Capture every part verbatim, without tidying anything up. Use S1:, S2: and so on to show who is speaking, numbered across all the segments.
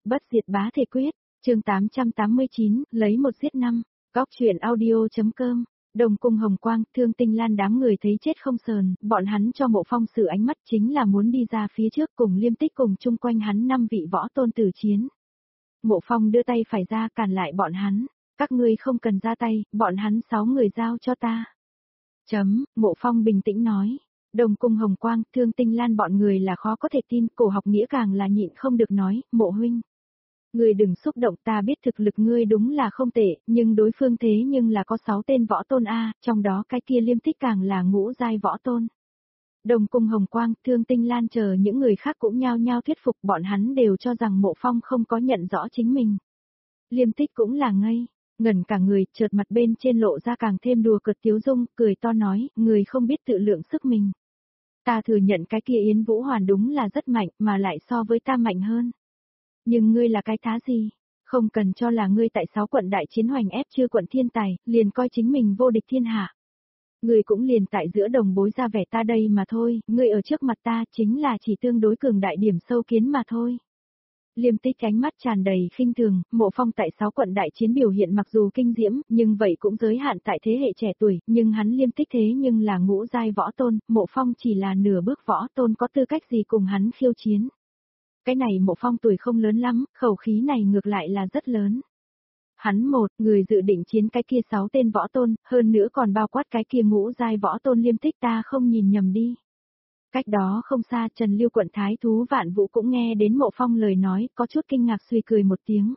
S1: Bất diệt bá thể quyết, chương tám trăm tám mươi chín, lấy một giết năm, góc truyện audio.com, Đồng Cung Hồng Quang, Thương Tinh Lan đám người thấy chết không sờn, bọn hắn cho Mộ Phong sự ánh mắt chính là muốn đi ra phía trước cùng Liêm Tích cùng chung quanh hắn năm vị võ tôn tử chiến. Mộ Phong đưa tay phải ra cản lại bọn hắn, các ngươi không cần ra tay, bọn hắn sáu người giao cho ta. Chấm, Mộ Phong bình tĩnh nói. Đồng Cung Hồng Quang, Thương Tinh Lan bọn người là khó có thể tin, Cổ Học Nghĩa càng là nhịn không được nói, Mộ huynh. Ngươi đừng xúc động, ta biết thực lực ngươi đúng là không tệ, nhưng đối phương thế nhưng là có sáu tên võ tôn A, trong đó cái kia Liêm Tích càng là ngũ giai võ tôn. Đồng Cung Hồng Quang, Thương Tinh Lan chờ những người khác cũng nhao nhao thuyết phục, bọn hắn đều cho rằng Mộ Phong không có nhận rõ chính mình. Liêm Tích cũng là ngây, ngẩn cả người, chợt mặt bên trên lộ ra càng thêm đùa cợt tiếu dung, cười to nói, người không biết tự lượng sức mình. Ta thừa nhận cái kia Yến Vũ Hoàn đúng là rất mạnh, mà lại so với ta mạnh hơn. Nhưng ngươi là cái thá gì? Không cần cho là ngươi tại sáu quận đại chiến hoành ép chưa quận thiên tài, liền coi chính mình vô địch thiên hạ. Ngươi cũng liền tại giữa đồng bối ra vẻ ta đây mà thôi, ngươi ở trước mặt ta chính là chỉ tương đối cường đại điểm sâu kiến mà thôi. Liêm Tích ánh mắt tràn đầy khinh thường, Mộ Phong tại sáu quận đại chiến biểu hiện mặc dù kinh diễm, nhưng vậy cũng giới hạn tại thế hệ trẻ tuổi, nhưng hắn Liêm Tích thế nhưng là ngũ giai võ tôn, Mộ Phong chỉ là nửa bước võ tôn có tư cách gì cùng hắn khiêu chiến. Cái này Mộ Phong tuổi không lớn lắm, khẩu khí này ngược lại là rất lớn. Hắn một, người dự định chiến cái kia sáu tên võ tôn, hơn nữa còn bao quát cái kia ngũ giai võ tôn Liêm Tích ta không nhìn nhầm đi. Cách đó không xa Trần Lưu quận thái thú Vạn Vũ cũng nghe đến Mộ Phong lời nói, có chút kinh ngạc suy cười một tiếng.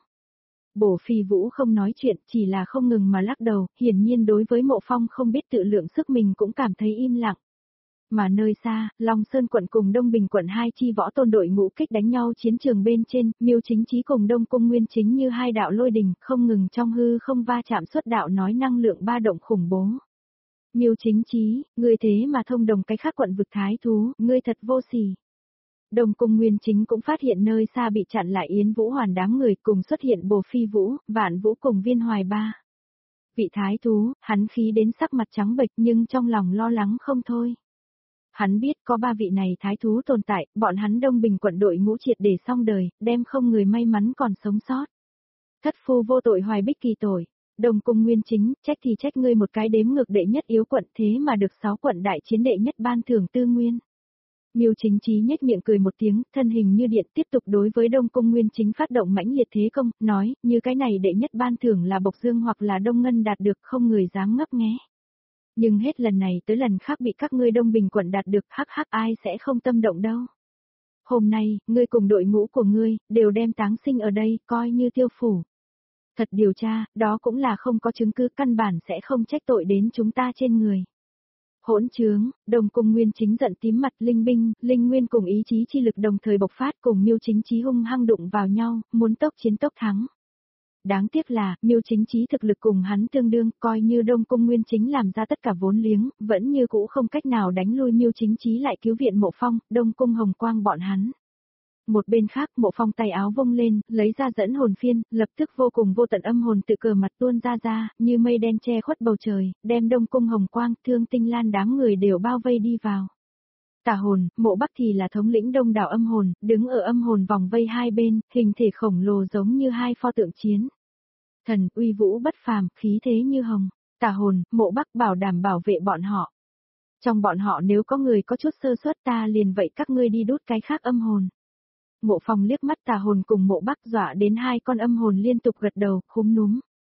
S1: Bổ Phi Vũ không nói chuyện, chỉ là không ngừng mà lắc đầu, hiển nhiên đối với Mộ Phong không biết tự lượng sức mình cũng cảm thấy im lặng. Mà nơi xa, Long Sơn quận cùng Đông Bình quận hai chi võ tôn đội ngũ kích đánh nhau chiến trường bên trên, Miêu Chính Chí cùng Đông Cung Nguyên Chính như hai đạo lôi đình, không ngừng trong hư không va chạm xuất đạo nói năng lượng ba động khủng bố. Miêu Chính Chí, ngươi thế mà thông đồng cái khác quận vực thái thú, ngươi thật vô sỉ. Đông Cung Nguyên Chính cũng phát hiện nơi xa bị chặn lại Yến Vũ Hoàn đám người cùng xuất hiện Bồ Phi Vũ, Vạn Vũ cùng Viên Hoài Ba. Vị thái thú, hắn khí đến sắc mặt trắng bệch nhưng trong lòng lo lắng không thôi. Hắn biết có ba vị này thái thú tồn tại, bọn hắn Đông Bình quận đội ngũ triệt để xong đời, đem không người may mắn còn sống sót. Thất phu vô tội hoài bích kỳ tội. Đồng Cung Nguyên Chính, trách thì trách ngươi một cái đếm ngược đệ nhất yếu quận thế mà được sáu quận đại chiến đệ nhất ban thưởng tư nguyên. Miêu Chính Chí nhếch miệng cười một tiếng, thân hình như điện tiếp tục đối với Đông Cung Nguyên Chính phát động mãnh liệt thế công, nói, như cái này đệ nhất ban thưởng là Bộc Dương hoặc là Đông Ngân đạt được không người dám ngấp nghé. Nhưng hết lần này tới lần khác bị các ngươi Đông Bình quận đạt được, hắc hắc ai sẽ không tâm động đâu. Hôm nay, ngươi cùng đội ngũ của ngươi, đều đem táng sinh ở đây, coi như tiêu phủ. Thật điều tra, đó cũng là không có chứng cứ, căn bản sẽ không trách tội đến chúng ta trên người. Hỗn trướng, Đông Cung Nguyên Chính giận tím mặt, linh binh, linh nguyên cùng ý chí chi lực đồng thời bộc phát cùng Miêu Chính Chí hung hăng đụng vào nhau, muốn tốc chiến tốc thắng. Đáng tiếc là, Miêu Chính Chí thực lực cùng hắn tương đương, coi như Đông Cung Nguyên Chính làm ra tất cả vốn liếng, vẫn như cũ không cách nào đánh lui Miêu Chính Chí lại cứu viện Mộ Phong, Đông Cung Hồng Quang bọn hắn. Một bên khác, Mộ Phong tay áo vung lên, lấy ra dẫn hồn phiên, lập tức vô cùng vô tận âm hồn tự cờ mặt tuôn ra ra, như mây đen che khuất bầu trời, đem Đông Cung Hồng Quang, Thương Tinh Lan đám người đều bao vây đi vào. Tả hồn, Mộ Bắc thì là thống lĩnh đông đảo âm hồn, đứng ở âm hồn vòng vây hai bên, hình thể khổng lồ giống như hai pho tượng chiến. Thần, uy vũ bất phàm, khí thế như hồng. Tả hồn, Mộ Bắc bảo đảm bảo vệ bọn họ. Trong bọn họ nếu có người có chút sơ suất ta liền vậy các ngươi đi đút cái khác âm hồn. Mộ Phong liếc mắt Tà hồn cùng Mộ Bắc dọa đến hai con âm hồn liên tục gật đầu, khúm núm.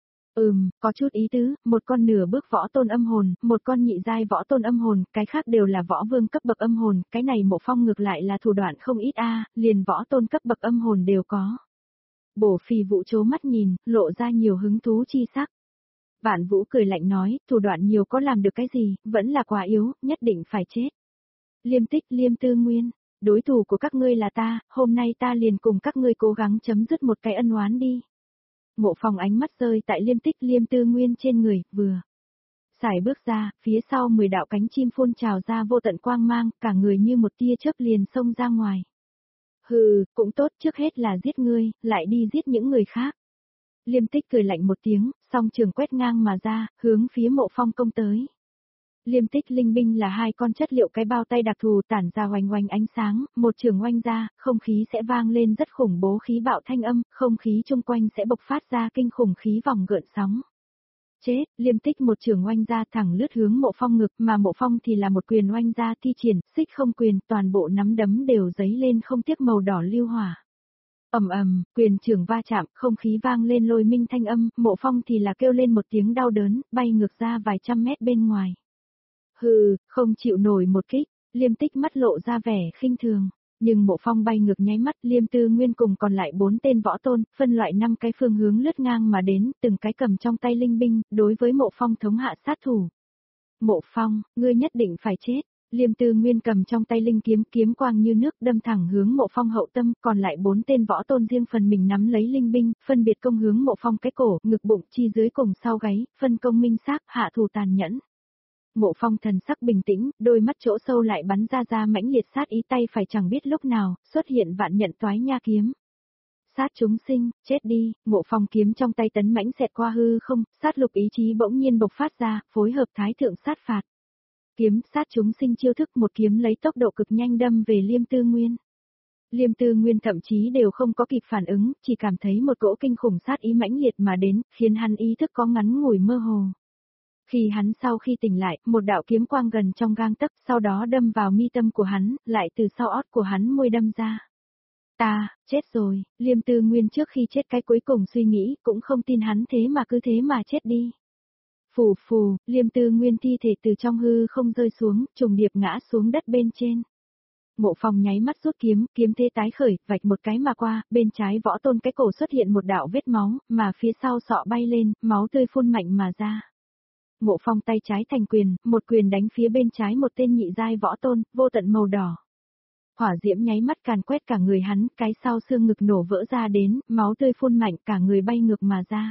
S1: Ừm, có chút ý tứ, một con nửa bước võ tôn âm hồn, một con nhị giai võ tôn âm hồn, cái khác đều là võ vương cấp bậc âm hồn, cái này Mộ Phong ngược lại là thủ đoạn không ít a, liền võ tôn cấp bậc âm hồn đều có. Bổ Phi Vũ chố mắt nhìn, lộ ra nhiều hứng thú chi sắc. Vạn Vũ cười lạnh nói, thủ đoạn nhiều có làm được cái gì, vẫn là quá yếu, nhất định phải chết. Liêm Tích, Liêm Tư Nguyên. Đối thủ của các ngươi là ta, hôm nay ta liền cùng các ngươi cố gắng chấm dứt một cái ân oán đi. Mộ Phong ánh mắt rơi tại Liêm Tích Liêm Tư Nguyên trên người, vừa. Xài bước ra, phía sau mười đạo cánh chim phun trào ra vô tận quang mang, cả người như một tia chớp liền xông ra ngoài. Hừ, cũng tốt, trước hết là giết ngươi, lại đi giết những người khác. Liêm Tích cười lạnh một tiếng, song trường quét ngang mà ra, hướng phía Mộ Phong công tới. Liêm tích linh binh là hai con chất liệu cái bao tay đặc thù tản ra oanh oanh ánh sáng, một trường oanh ra, không khí sẽ vang lên rất khủng bố khí bạo thanh âm, không khí chung quanh sẽ bộc phát ra kinh khủng khí vòng gợn sóng. Chết, liêm tích một trường oanh ra thẳng lướt hướng Mộ Phong ngực, mà Mộ Phong thì là một quyền oanh ra thi triển, xích không quyền, toàn bộ nắm đấm đều giấy lên không tiếc màu đỏ lưu hỏa. Ầm ầm, quyền trường va chạm, không khí vang lên lôi minh thanh âm, Mộ Phong thì là kêu lên một tiếng đau đớn, bay ngược ra vài trăm mét bên ngoài. Hừ, không chịu nổi một kích, liêm tích mắt lộ ra vẻ khinh thường. Nhưng Mộ Phong bay ngược nháy mắt, Liêm Tư Nguyên cùng còn lại bốn tên võ tôn, phân loại năm cái phương hướng lướt ngang mà đến, từng cái cầm trong tay linh binh, đối với Mộ Phong thống hạ sát thủ. Mộ Phong, ngươi nhất định phải chết. Liêm Tư Nguyên cầm trong tay linh kiếm, kiếm quang như nước đâm thẳng hướng Mộ Phong hậu tâm, còn lại bốn tên võ tôn riêng phần mình nắm lấy linh binh, phân biệt công hướng Mộ Phong cái cổ, ngực bụng, chi dưới cùng sau gáy, phân công minh xác, hạ thủ tàn nhẫn. Mộ Phong thần sắc bình tĩnh, đôi mắt chỗ sâu lại bắn ra ra mãnh liệt sát ý, tay phải chẳng biết lúc nào, xuất hiện vạn nhận toái nha kiếm. Sát chúng sinh, chết đi, Mộ Phong kiếm trong tay tấn mãnh xẹt qua hư không, sát lục ý chí bỗng nhiên bộc phát ra, phối hợp thái thượng sát phạt. Kiếm sát chúng sinh chiêu thức, một kiếm lấy tốc độ cực nhanh đâm về Liêm Tư Nguyên. Liêm Tư Nguyên thậm chí đều không có kịp phản ứng, chỉ cảm thấy một cỗ kinh khủng sát ý mãnh liệt mà đến, khiến hắn ý thức có ngắn ngủi mơ hồ. Khi hắn sau khi tỉnh lại, một đạo kiếm quang gần trong gang tấc, sau đó đâm vào mi tâm của hắn, lại từ sau ót của hắn môi đâm ra. Ta, chết rồi, Liêm Tư Nguyên trước khi chết cái cuối cùng suy nghĩ, cũng không tin hắn thế mà cứ thế mà chết đi. Phù phù, Liêm Tư Nguyên thi thể từ trong hư không rơi xuống, trùng điệp ngã xuống đất bên trên. Mộ Phong nháy mắt rút kiếm, kiếm thế tái khởi, vạch một cái mà qua, bên trái võ tôn cái cổ xuất hiện một đạo vết máu, mà phía sau sọ bay lên, máu tươi phun mạnh mà ra. Mộ Phong tay trái thành quyền, một quyền đánh phía bên trái một tên nhị giai võ tôn, vô tận màu đỏ. Hỏa diễm nháy mắt càn quét cả người hắn, cái sau xương ngực nổ vỡ ra đến, máu tươi phun mạnh, cả người bay ngược mà ra.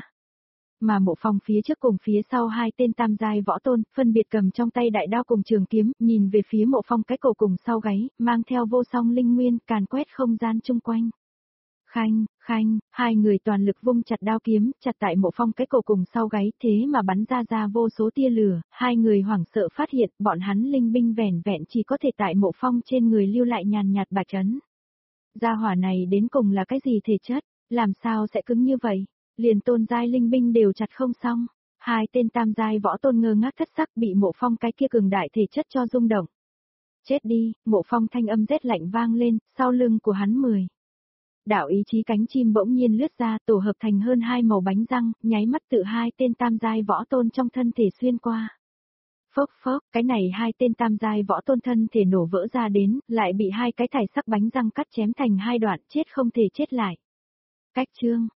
S1: Mà Mộ Phong phía trước cùng phía sau hai tên tam giai võ tôn, phân biệt cầm trong tay đại đao cùng trường kiếm, nhìn về phía Mộ Phong cái cổ cùng sau gáy, mang theo vô song linh nguyên, càn quét không gian chung quanh. Khanh, khanh, hai người toàn lực vung chặt đao kiếm, chặt tại Mộ Phong cái cổ cùng sau gáy, thế mà bắn ra ra vô số tia lửa, hai người hoảng sợ phát hiện, bọn hắn linh binh vẻn vẹn chỉ có thể tại Mộ Phong trên người lưu lại nhàn nhạt bạch ấn. Gia hỏa này đến cùng là cái gì thể chất, làm sao sẽ cứng như vậy, liền tôn giai linh binh đều chặt không xong, hai tên tam giai võ tôn ngơ ngác thất sắc bị Mộ Phong cái kia cường đại thể chất cho rung động. Chết đi, Mộ Phong thanh âm rét lạnh vang lên, sau lưng của hắn mười. Đạo ý chí cánh chim bỗng nhiên lướt ra, tổ hợp thành hơn hai màu bánh răng, nháy mắt tự hai tên tam giai võ tôn trong thân thể xuyên qua. Phốc phốc, cái này hai tên tam giai võ tôn thân thể nổ vỡ ra đến, lại bị hai cái thải sắc bánh răng cắt chém thành hai đoạn, chết không thể chết lại. Cách chương,